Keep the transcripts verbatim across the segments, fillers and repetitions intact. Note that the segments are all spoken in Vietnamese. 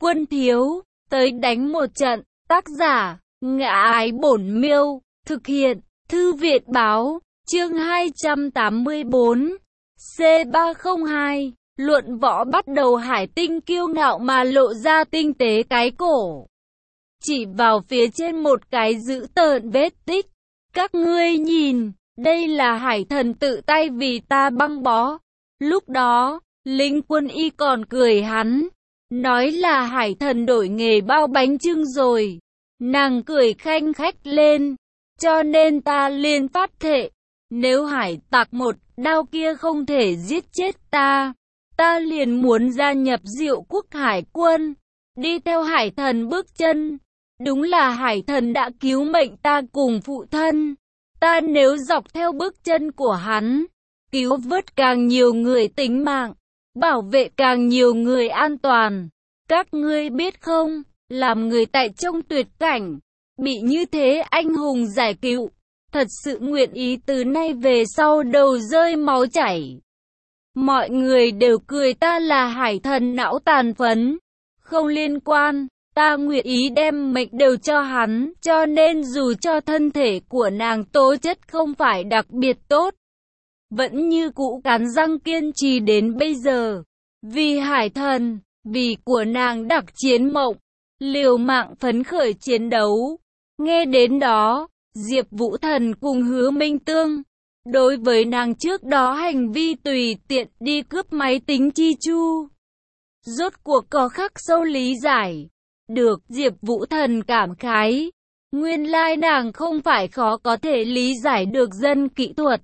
Quân thiếu, tới đánh một trận. Tác giả, Ngã Ái Bổn Miêu. Thực hiện, Thư viện báo. Chương hai trăm tám mươi bốn. C ba không hai. Luận võ bắt đầu. Hải Tinh kiêu ngạo mà lộ ra tinh tế cái cổ, chỉ vào phía trên một cái dữ tợn vết tích. Các ngươi nhìn, đây là Hải Thần tự tay vì ta băng bó. Lúc đó, Linh Quân Y còn cười hắn, nói là Hải Thần đổi nghề bao bánh chưng rồi. Nàng cười khanh khách lên, cho nên ta liền phát thệ, nếu hải tặc một đao kia không thể giết chết ta, ta liền muốn gia nhập Diệu Quốc Hải quân, đi theo Hải Thần bước chân. Đúng là Hải Thần đã cứu mệnh ta cùng phụ thân, ta nếu dọc theo bước chân của hắn, cứu vớt càng nhiều người tính mạng, bảo vệ càng nhiều người an toàn. Các ngươi biết không, làm người tại trong tuyệt cảnh, bị như thế anh hùng giải cứu, thật sự nguyện ý từ nay về sau đầu rơi máu chảy. Mọi người đều cười ta là Hải Thần não tàn phấn. Không liên quan, ta nguyện ý đem mệnh đều cho hắn, cho nên dù cho thân thể của nàng tố chất không phải đặc biệt tốt, vẫn như cũ cắn răng kiên trì đến bây giờ. Vì Hải Thần, vì của nàng đặc chiến mộng, liều mạng phấn khởi chiến đấu. Nghe đến đó, Diệp Vũ Thần cùng Hứa Minh Tương, đối với nàng trước đó hành vi tùy tiện đi cướp máy tính chi chu, rốt cuộc có khắc sâu lý giải. Được, Diệp Vũ Thần cảm khái, nguyên lai nàng không phải khó có thể lý giải được dân kỹ thuật.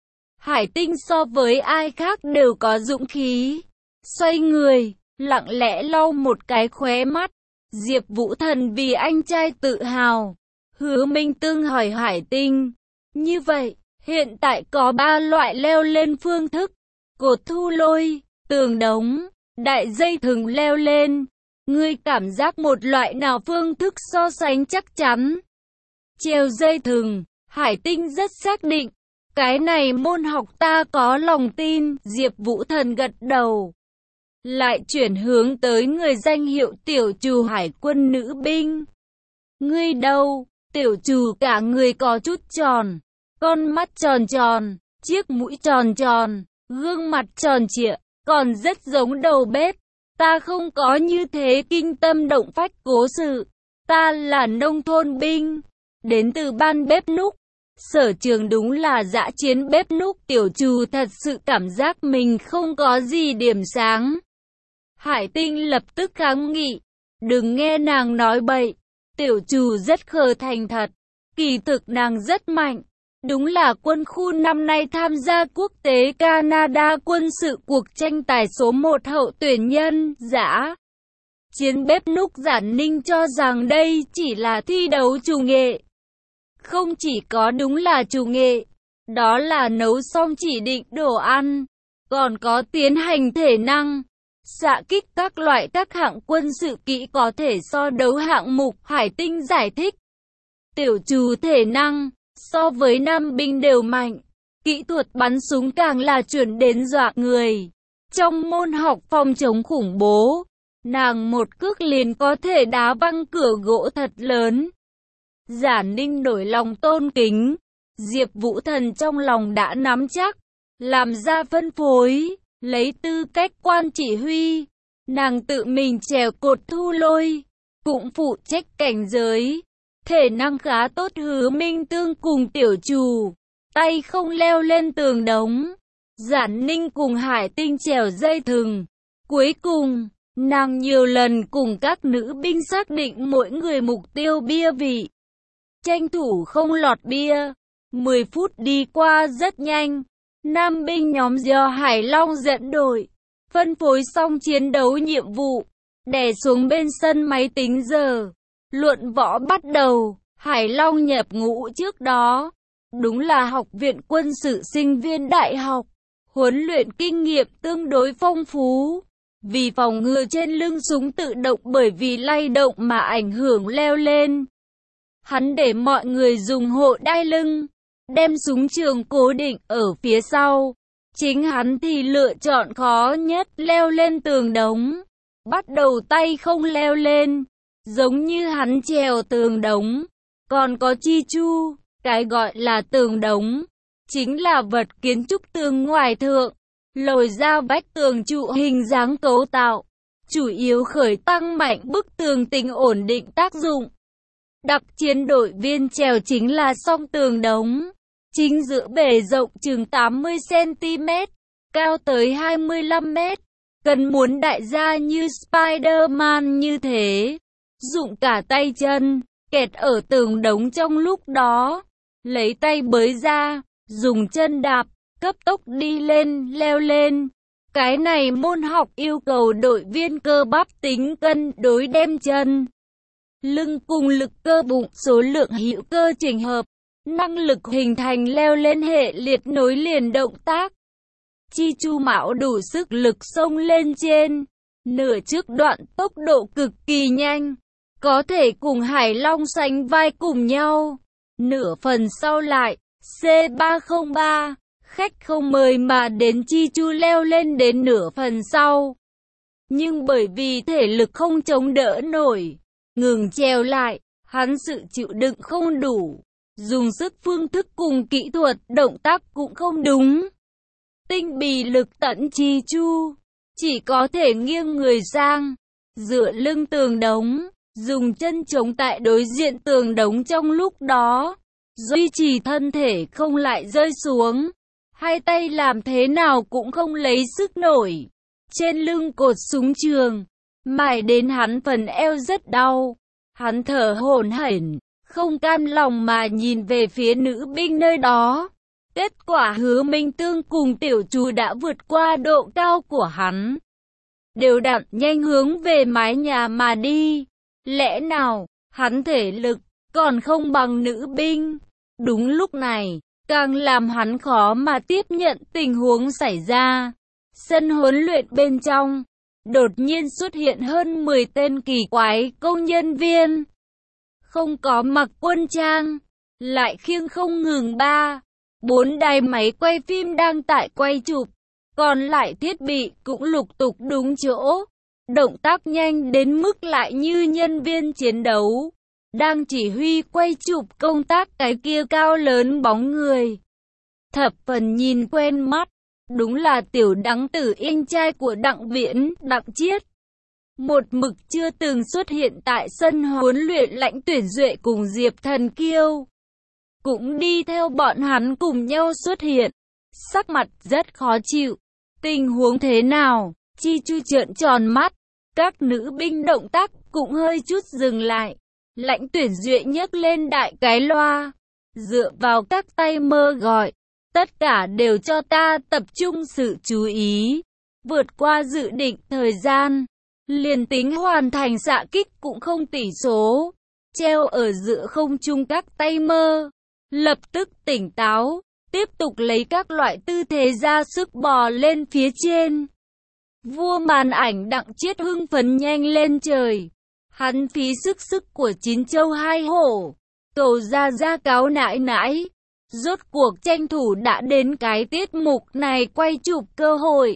Hải Tinh so với ai khác đều có dũng khí. Xoay người, lặng lẽ lau một cái khóe mắt. Diệp Vũ Thần vì anh trai tự hào. Hứa Minh Tương hỏi Hải Tinh, như vậy, hiện tại có ba loại leo lên phương thức: cột thu lôi, tường đống, đại dây thừng leo lên. Ngươi cảm giác một loại nào phương thức so sánh chắc chắn? Treo dây thừng. Hải Tinh rất xác định, cái này môn học ta có lòng tin. Diệp Vũ Thần gật đầu, lại chuyển hướng tới người danh hiệu tiểu trù hải quân nữ binh. Ngươi đâu? Tiểu trù cả người có chút tròn, con mắt tròn tròn, chiếc mũi tròn tròn, gương mặt tròn trịa, còn rất giống đầu bếp. Ta không có như thế kinh tâm động phách cố sự. Ta là nông thôn binh, đến từ ban bếp núc. Sở trường đúng là dã chiến bếp núc. Tiểu trù thật sự cảm giác mình không có gì điểm sáng. Hải Tinh lập tức kháng nghị, đừng nghe nàng nói bậy. Tiểu trù rất khờ thành thật, kỳ thực nàng rất mạnh. Đúng là quân khu năm nay tham gia quốc tế Canada quân sự cuộc tranh tài số một hậu tuyển nhân dã chiến bếp núc. Giản Ninh cho rằng đây chỉ là thi đấu chủ nghệ. Không chỉ có đúng là chủ nghệ, đó là nấu xong chỉ định đồ ăn, còn có tiến hành thể năng, xạ kích các loại các hạng quân sự kỹ có thể so đấu hạng mục. Hải Tinh giải thích, tiểu trù thể năng so với nam binh đều mạnh, kỹ thuật bắn súng càng là chuẩn đến dọa người. Trong môn học phòng chống khủng bố, nàng một cước liền có thể đá văng cửa gỗ thật lớn. Giản Ninh đổi lòng tôn kính, Diệp Vũ Thần trong lòng đã nắm chắc, làm ra phân phối, lấy tư cách quan chỉ huy, nàng tự mình trèo cột thu lôi, cũng phụ trách cảnh giới. Thể năng khá tốt. Hứa Minh Tương cùng tiểu trù, tay không leo lên tường đống. Giản Ninh cùng Hải Tinh trèo dây thừng. Cuối cùng, nàng nhiều lần cùng các nữ binh xác định mỗi người mục tiêu bia vị, tranh thủ không lọt bia. mười phút đi qua rất nhanh. Nam binh nhóm do Hải Long dẫn đội, phân phối xong chiến đấu nhiệm vụ, đè xuống bên sân máy tính giờ. Luận võ bắt đầu. Hải Long nhập ngũ trước đó, đúng là học viện quân sự sinh viên đại học, huấn luyện kinh nghiệm tương đối phong phú. Vì phòng ngừa trên lưng súng tự động bởi vì lay động mà ảnh hưởng leo lên, hắn để mọi người dùng hộ đai lưng, đem súng trường cố định ở phía sau. Chính hắn thì lựa chọn khó nhất leo lên tường đống. bắt đầu tay không leo lên, giống như hắn trèo tường đống. Còn có Chi Chu, cái gọi là tường đống, chính là vật kiến trúc tường ngoài thượng, lồi ra vách tường trụ hình dáng cấu tạo, chủ yếu khởi tăng mạnh bức tường tính ổn định tác dụng. Đặc chiến đội viên trèo chính là song tường đống, chính giữa bề rộng chừng tám mươi xăng-ti-mét, cao tới hai mươi lăm mét, cần muốn đại gia như Spider-Man như thế, dụng cả tay chân, kẹt ở tường đống trong lúc đó, lấy tay bới ra, dùng chân đạp, cấp tốc đi lên, leo lên. Cái này môn học yêu cầu đội viên cơ bắp tính cân đối đem chân, lưng cùng lực cơ bụng số lượng hữu cơ chỉnh hợp, năng lực hình thành leo lên hệ liệt nối liền động tác. Chi Chu Mão đủ sức lực xông lên trên, nửa trước đoạn tốc độ cực kỳ nhanh, có thể cùng Hải Long sánh vai cùng nhau. Nửa phần sau lại, C ba không ba, khách không mời mà đến Chi Chu leo lên đến nửa phần sau. Nhưng bởi vì thể lực không chống đỡ nổi, ngừng trèo lại, hắn sự chịu đựng không đủ, dùng sức phương thức cùng kỹ thuật động tác cũng không đúng. Tinh bì lực tận Chi Chu, chỉ có thể nghiêng người sang, dựa lưng tường đống, dùng chân chống tại đối diện tường đống trong lúc đó, duy trì thân thể không lại rơi xuống. Hai tay làm thế nào cũng không lấy sức nổi. Trên lưng cột súng trường, mài đến hắn phần eo rất đau. Hắn thở hổn hển, không cam lòng mà nhìn về phía nữ binh nơi đó. Kết quả Hứa Minh Tương cùng tiểu chú đã vượt qua độ cao của hắn, đều đặn nhanh hướng về mái nhà mà đi. Lẽ nào, hắn thể lực còn không bằng nữ binh? Đúng lúc này, càng làm hắn khó mà tiếp nhận tình huống xảy ra. Sân huấn luyện bên trong, đột nhiên xuất hiện hơn mười tên kỳ quái công nhân viên. Không có mặc quân trang, lại khiêng không ngừng ba, bốn đài máy quay phim đang tại quay chụp. Còn lại thiết bị cũng lục tục đúng chỗ. Động tác nhanh đến mức lại như nhân viên chiến đấu, đang chỉ huy quay chụp công tác cái kia cao lớn bóng người. Thập phần nhìn quen mắt, đúng là tiểu đắng tử anh trai của Đặng Viễn, Đặng Chiết. Một mực chưa từng xuất hiện tại sân huấn luyện Lãnh Tuyển Duệ cùng Diệp Thần Kiêu, cũng đi theo bọn hắn cùng nhau xuất hiện, sắc mặt rất khó chịu. Tình huống thế nào? Chi Chu trợn tròn mắt, các nữ binh động tác cũng hơi chút dừng lại. Lãnh Tuyển Duệ nhấc lên đại cái loa, dựa vào các tay mơ gọi, tất cả đều cho ta tập trung sự chú ý, vượt qua dự định thời gian, liền tính hoàn thành xạ kích cũng không tỷ số. Treo ở giữa không trung các tay mơ, lập tức tỉnh táo, tiếp tục lấy các loại tư thế ra sức bò lên phía trên. Vua màn ảnh Đặng Chiết hưng phấn nhanh lên trời. Hắn phí sức sức của chín châu hai hổ, cầu ra ra cáo nãi nãi. Rốt cuộc tranh thủ đã đến cái tiết mục này quay chụp cơ hội.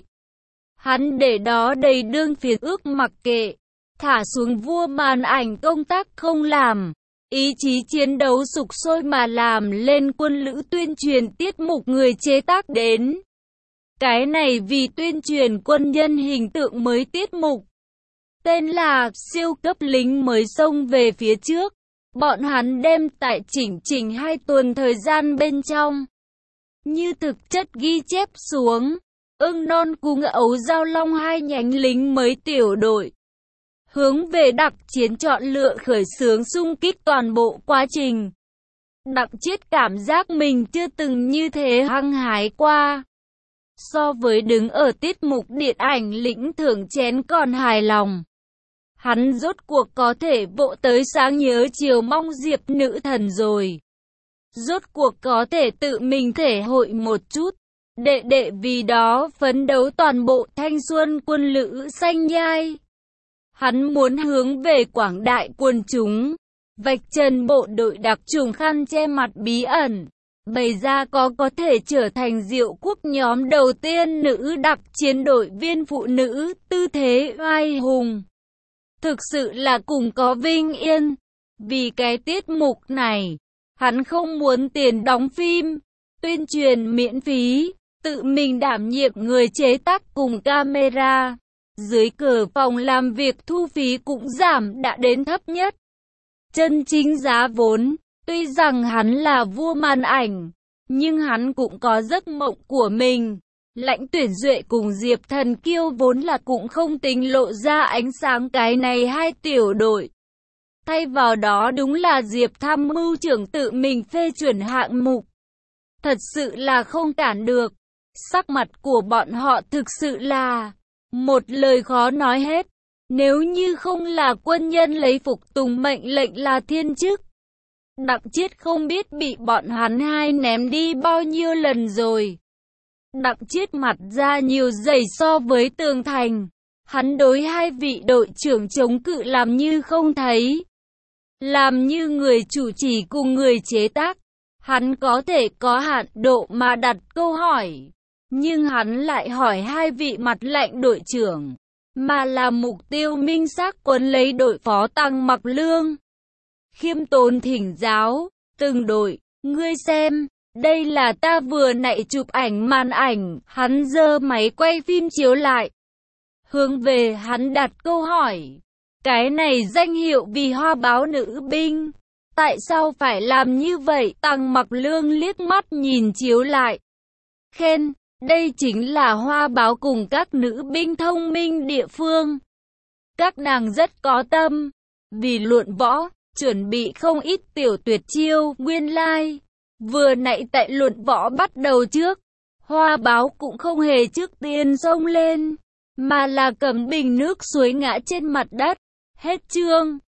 Hắn để đó đầy đương phiền ước mặc kệ, thả xuống vua màn ảnh công tác không làm. Ý chí chiến đấu sục sôi mà làm lên quân lữ tuyên truyền tiết mục người chế tác đến. Cái này vì tuyên truyền quân nhân hình tượng mới tiết mục. Tên là siêu cấp lính mới xông về phía trước. Bọn hắn đem tại chỉnh chỉnh hai tuần thời gian bên trong, như thực chất ghi chép xuống. Ưng Non cùng Ấu Giao Long hai nhánh lính mới tiểu đội, hướng về đặc chiến chọn lựa khởi xướng xung kích toàn bộ quá trình. Đặng Chiết cảm giác mình chưa từng như thế hăng hái qua. So với đứng ở tiết mục điện ảnh lĩnh thưởng chén còn hài lòng. Hắn rốt cuộc có thể vỗ tới sáng nhớ chiều mong Diệp nữ thần rồi. Rốt cuộc có thể tự mình thể hội một chút. Đệ đệ vì đó phấn đấu toàn bộ thanh xuân quân lữ xanh nhai. Hắn muốn hướng về quảng đại quần chúng, vạch trần bộ đội đặc trùng khăn che mặt bí ẩn, bày ra có có thể trở thành Diệu Quốc nhóm đầu tiên nữ đặc chiến đội viên phụ nữ, tư thế oai hùng. Thực sự là cùng có vinh yên. Vì cái tiết mục này, hắn không muốn tiền đóng phim, tuyên truyền miễn phí, tự mình đảm nhiệm người chế tác cùng camera. Dưới cửa phòng làm việc thu phí cũng giảm đã đến thấp nhất. Chân chính giá vốn, tuy rằng hắn là vua màn ảnh, nhưng hắn cũng có giấc mộng của mình. Lãnh Tuyển Duệ cùng Diệp Thần Kiêu vốn là cũng không tính lộ ra ánh sáng cái này hai tiểu đội. Thay vào đó đúng là Diệp tham mưu trưởng tự mình phê chuẩn hạng mục. Thật sự là không cản được. Sắc mặt của bọn họ thực sự là một lời khó nói hết. Nếu như không là quân nhân lấy phục tùng mệnh lệnh là thiên chức, Đặng Chiết không biết bị bọn hắn hai ném đi bao nhiêu lần rồi. Đặng Chiết mặt ra nhiều dày so với tường thành. Hắn đối hai vị đội trưởng chống cự làm như không thấy. Làm như người chủ trì cùng người chế tác. Hắn có thể có hạn độ mà đặt câu hỏi. Nhưng hắn lại hỏi hai vị mặt lạnh đội trưởng. Mà là mục tiêu minh xác quấn lấy đội phó Tăng Mặc Lương. Khiêm tốn thỉnh giáo. Từng đội, ngươi xem. Đây là ta vừa nãy chụp ảnh màn ảnh. Hắn giơ máy quay phim chiếu lại. Hướng về hắn đặt câu hỏi. Cái này danh hiệu vì Hoa Báo nữ binh. Tại sao phải làm như vậy? Tăng Mặc Lương liếc mắt nhìn chiếu lại. Khen, đây chính là Hoa Báo cùng các nữ binh thông minh địa phương. Các nàng rất có tâm. Vì luận võ, chuẩn bị không ít tiểu tuyệt chiêu, nguyên lai. Like. Vừa nãy tại luận võ bắt đầu trước. Hoa Báo cũng không hề trước tiên xông lên. Mà là cầm bình nước suối ngã trên mặt đất. Hết chương.